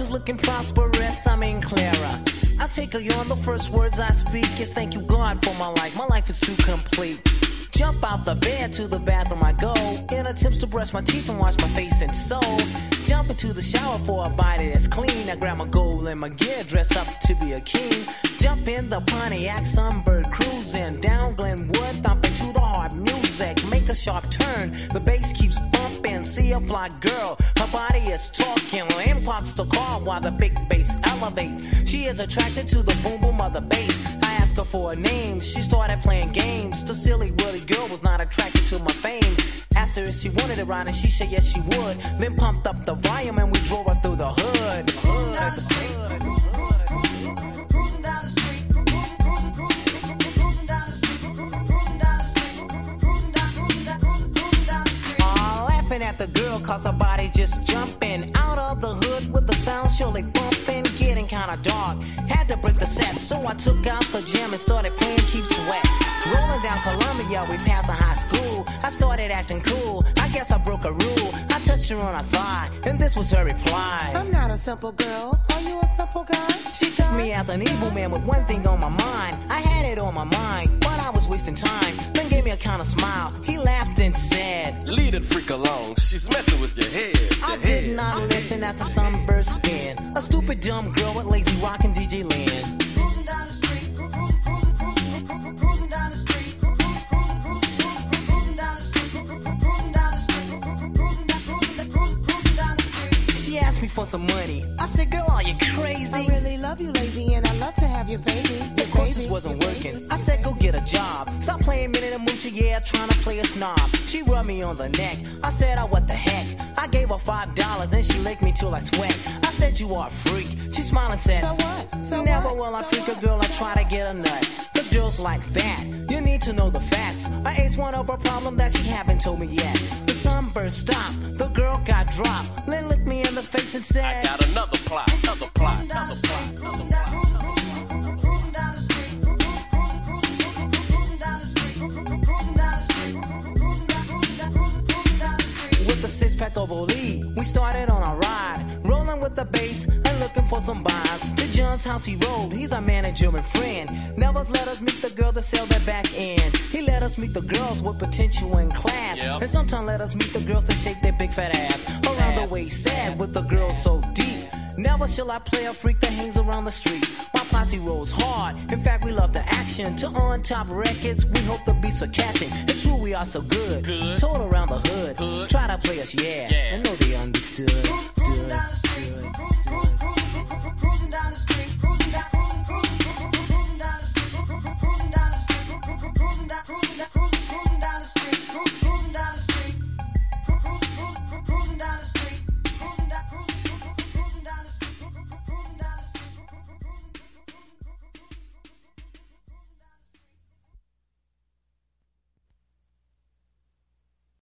was looking prosperous, I mean clearer. I take her on the first words I speak is thank you God for my life. My life is too complete. Jump out the bed to the bathroom I go in attempts to brush my teeth and wash my face and soul. Jump into the shower for a body that's clean. I grab my gold and my gear, dress up to be a king. Jump in the Pontiac Sunbird cruising down Glenwood, thumping to the hard music. Make a sharp turn, the bass keeps bumping. See a fly girl, her body is talking. In parks the car while the big bass elevate. She is attracted to the boom boom of the bass. I asked her for a name, she started playing games. The silly willy girl was not attracted to my fame. Asked her if she wanted to ride and she said yes she would. Then pumped up the volume and we drove her through the hood. Cruising down the street, cruising down the street, cruising down the street, cruising down the street. Laughing at the girl cause her body just jumping out of the hood with the sound surely bumping. Getting kinda dark, had to break the set, so I took out the gym and started playing Keep Sweat. Rolling down Columbia, we passed a high school. I started acting cool, I guess I broke a rule. I touched her on her thigh, and this was her reply. I'm not a simple girl, are you a simple guy? She took me as an evil man with one thing on my mind. I had it on my mind, but I was wasting time. Then gave me a kind of smile, he laughed and said, leave that freak alone, she's messing with your head. I did not listen after Sunburst spin. A stupid dumb girl with lazy rock and DJ Lynn. Cruising down the street, cruising down the street, cruising down the street, cruising down the street, cruising down the street. She asked me for some money. I said, girl, are you crazy? I really love you, lazy, and I love to have your baby. Of course this wasn't working. I said, go get a job. Stop playing Minute and Moochie, yeah, trying to play a snob. She rubbed me on the neck. I said, oh, what the heck? I gave her $5 and she licked me till I sweat. I said, you are a freak. She smiled and said, so what? So never what? will I so freak what? a girl, I try to get a nut. Cause girls like that, you need to know the facts. I ace one of her problem that she haven't told me yet. The sunburst stopped, the girl got dropped. Then looked me in the face and said, I got another plot, another plot, another plot, another plot. Cruising down the street, cruising down the street, cruising down the street, cruising down the street. With a six-pack of Oli, we started on our ride, rolling with the bass and looking for some buys. To John's house he rode, he's our manager and friend. Never let us meet the girls that sell their back end. He let us meet the girls with potential in class, yep. And sometimes let us meet the girls that shake their big fat ass around the waist, sad with the girls so deep. Never shall I play a freak that hangs around the street. My posse rolls hard. In fact, we love the action. To on top records, we hope the beats are catching. It's true we are so good. Told around the hood. Try to play us, yeah. And know they understood.